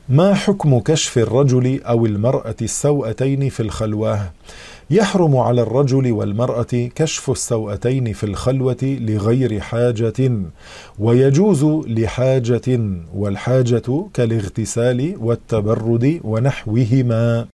ما حكم كشف الرجل أو المرأة السوأتين في الخلوة؟ يحرم على الرجل والمرأة كشف السوأتين في الخلوة لغير حاجة، ويجوز لحاجة، والحاجة كالاغتسال والتبرد ونحوهما.